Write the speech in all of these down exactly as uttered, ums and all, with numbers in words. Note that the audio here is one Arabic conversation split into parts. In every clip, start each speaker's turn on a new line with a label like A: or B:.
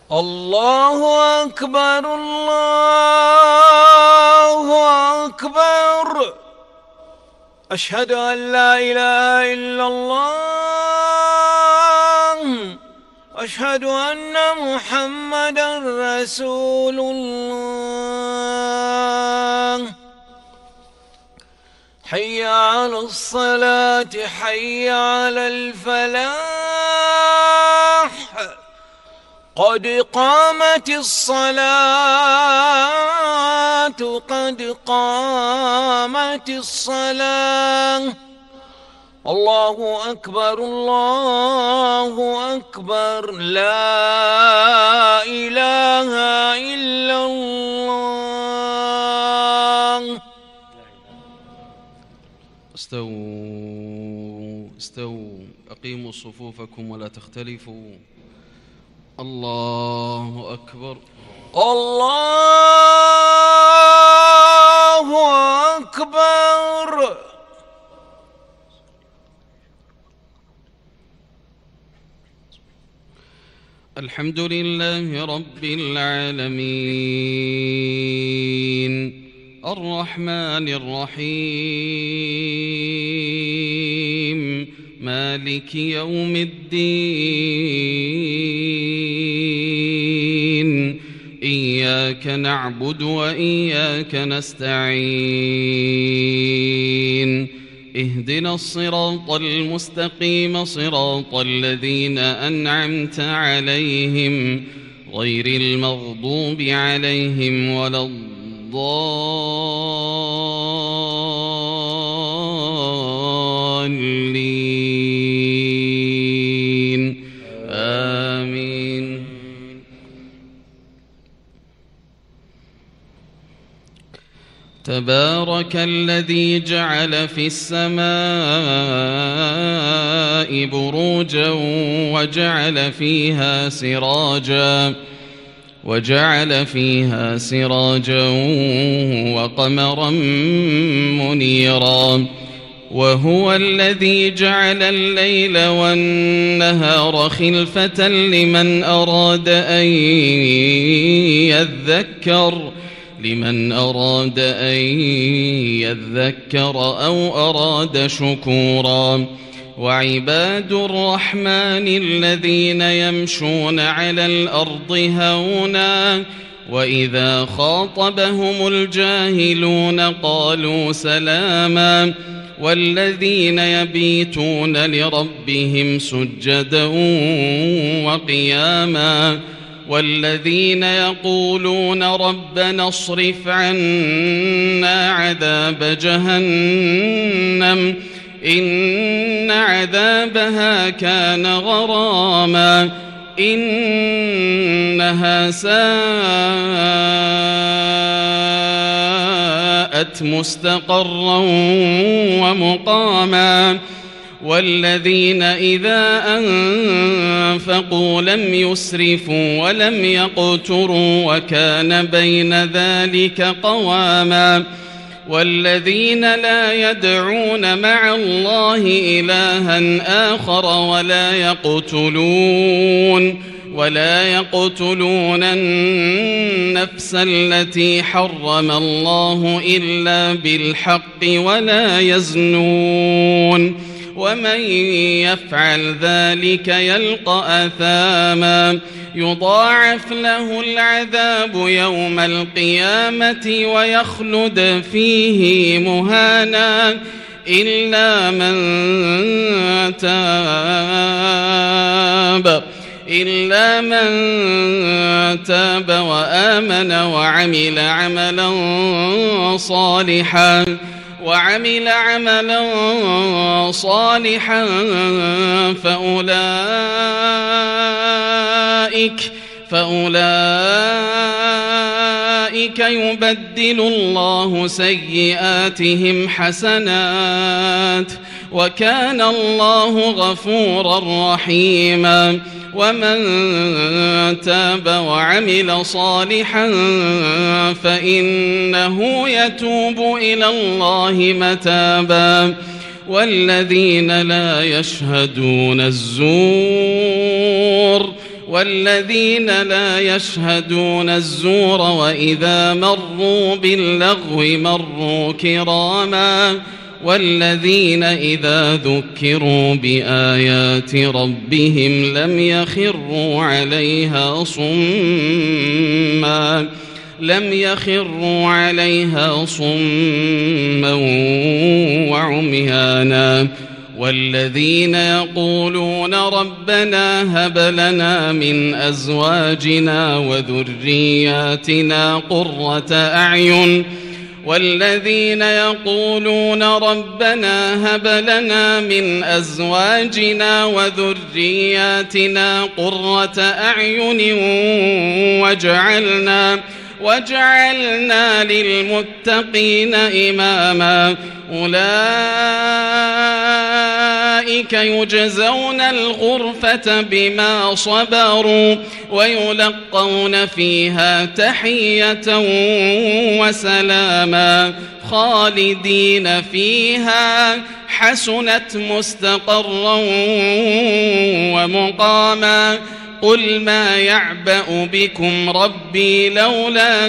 A: الله أكبر الله أكبر. أشهد أن لا إله إلا الله. أشهد أن محمدا رسول الله. حي على الصلاة حي على الفلاح. قد قامت الصلاة قد قامت الصلاة. الله أكبر الله أكبر. لا إله إلا الله.
B: استووا استووا أقيموا صفوفكم ولا تختلفوا. الله أكبر
A: الله أكبر.
B: الحمد لله رب العالمين الرحمن الرحيم مالك يوم الدين. إياك نعبد وإياك نستعين. اهدنا الصراط المستقيم صراط الذين أنعمت عليهم غير المغضوب عليهم ولا الضالين. آمين. تبارك الذي جعل في السماء بروجا وجعل فيها سراجا وجعل فيها سراجا وقمرا منيرا. وهو الذي جعل الليل والنهار خلفة لمن أراد أن يذكر لمن أراد أن يذكر أو أراد شكورا. وعباد الرحمن الذين يمشون على الأرض هونا وإذا خاطبهم الجاهلون قالوا سلاما. والذين يبيتون لربهم سجدا وقياما. والذين يقولون ربنا اصرف عنا عذاب جهنم إن عذابها كان غراما إنها ساءت مستقرا ومقاما. والذين إذا أنفقوا لم يسرفوا ولم يقتروا وكان بين ذلك قواما. والذين لا يدعون مع الله إلها آخر ولا يقتلون ولا يقتلون النفس التي حرم الله إلا بالحق ولا يزنون. ومن يفعل ذلك يلقى أثاما يضاعف له العذاب يوم القيامة ويخلد فيه مهانا إلا من تاب إلا من تاب وآمن وعمل عملا صالحا وعمل عملا صالحا فأولئك فأولئك يبدل الله سيئاتهم حسنات وكان الله غفورا رحيما. ومن تاب وعمل صالحا فإنه يتوب إلى الله متابا. والذين لا يشهدون الزور
C: والذين لا يشهدون الزور وإذا مروا باللغو مروا كراما والذين إذا ذكروا بآيات ربهم لم يخروا عليها صما لم يخروا عليها صما وعميانا والذين يقولون ربنا هب لنا من أزواجنا وذرياتنا قرة أعين والذين يقولون ربنا هب لنا من أزواجنا وذرياتنا قرة أعين وجعلنا وجعلنا للمتقين إماما أولئك يجزون الغرفة بما صبروا ويلقون فيها تحية وسلاما خالدين فيها حسنت مستقرا ومقاما قل ما يعبأ بكم ربي لولا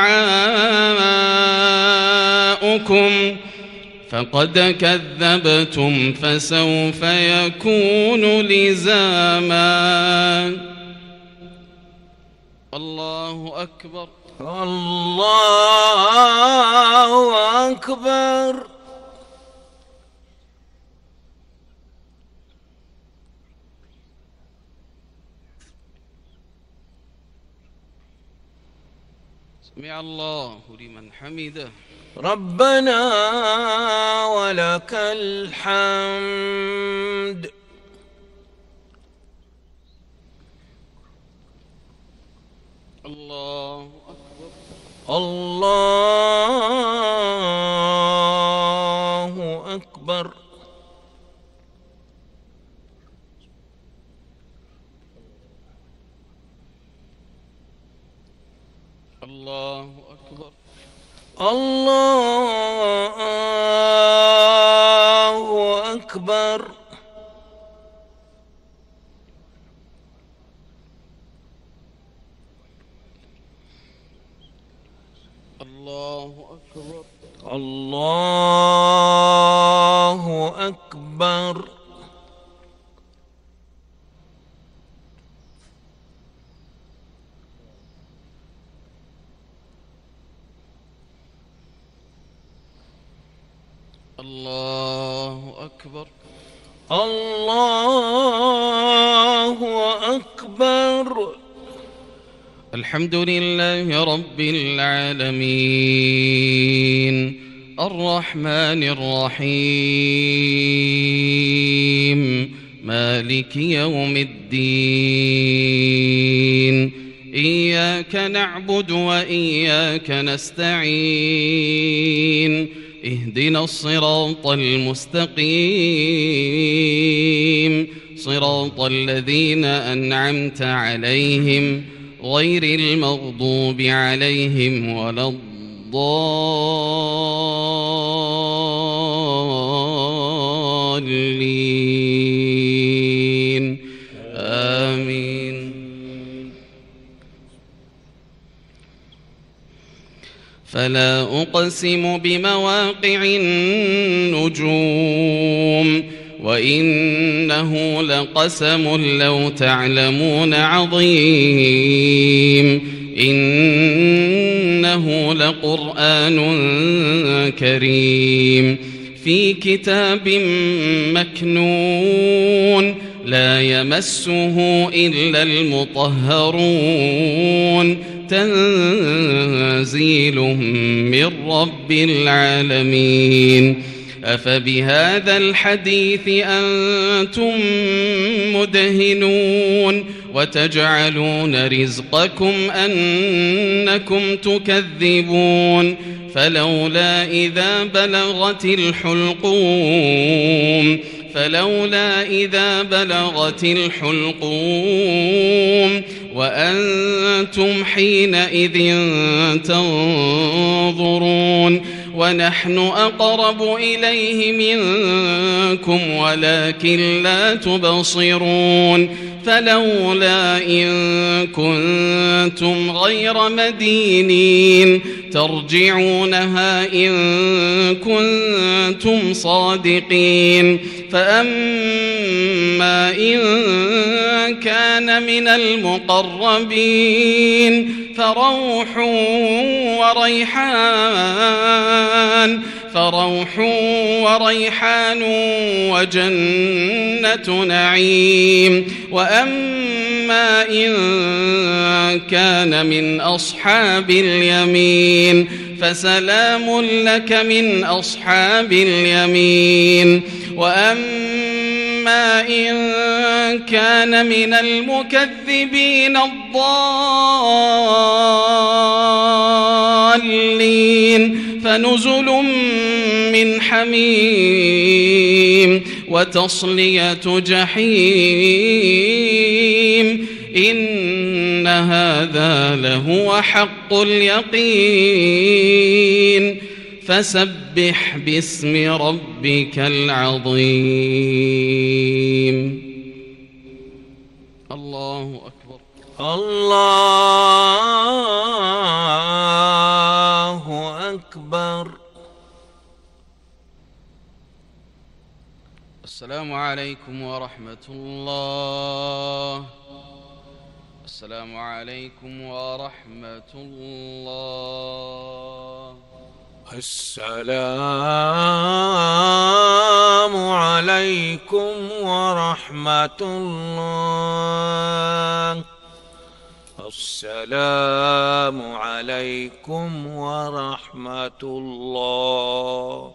C: دعاؤكم فقد كذبتم فسوف يكون لزاما. الله أكبر.
A: الله أكبر.
C: سمع الله لمن حمده.
A: ربنا ولك الحمد.
C: الله أكبر.
A: الله أكبر.
C: الله أكبر.
A: الله أكبر.
C: الله أكبر.
A: الله أكبر.
C: الله أكبر.
A: الله أكبر.
C: الحمد لله رب العالمين الرحمن الرحيم مالك يوم الدين إياك نعبد وإياك نستعين اهدنا الصراط المستقيم صراط الذين أنعمت عليهم غير المغضوب عليهم ولا الضالين آمين. فلا أقسم بمواقع النجوم وإنه لقسم لو تعلمون عظيم إنه لقرآن كريم في كتاب مكنون لا يمسه إلا المطهرون تنزيل من رب العالمين. أفبهذا الحديث أنتم مدهنون وتجعلون رزقكم أنكم تكذبون فلولا إذا بلغت الحلقوم فلولا إذا بلغت الحلقوم وأنتم حينئذ تنظرون ونحن أقرب إليه منكم ولكن لا تبصرون فلولا إن كنتم غير مدينين ترجعونها إن كنتم صادقين. فأما إن كان من المقربين فروح وريحان فروح وريحان وجنة نعيم. وأما إن كان من أصحاب اليمين فسلام لك من أصحاب اليمين. وأما إن كان من المكذبين الضالين فنزل من حميم وتصلية جحيم. إن هذا لهو حق اليقين. فسبح باسم ربك العظيم. الله أكبر.
A: الله أكبر.
B: السلام عليكم ورحمة الله. السلام عليكم ورحمة الله.
A: السلام عليكم ورحمة الله. السلام عليكم ورحمة الله.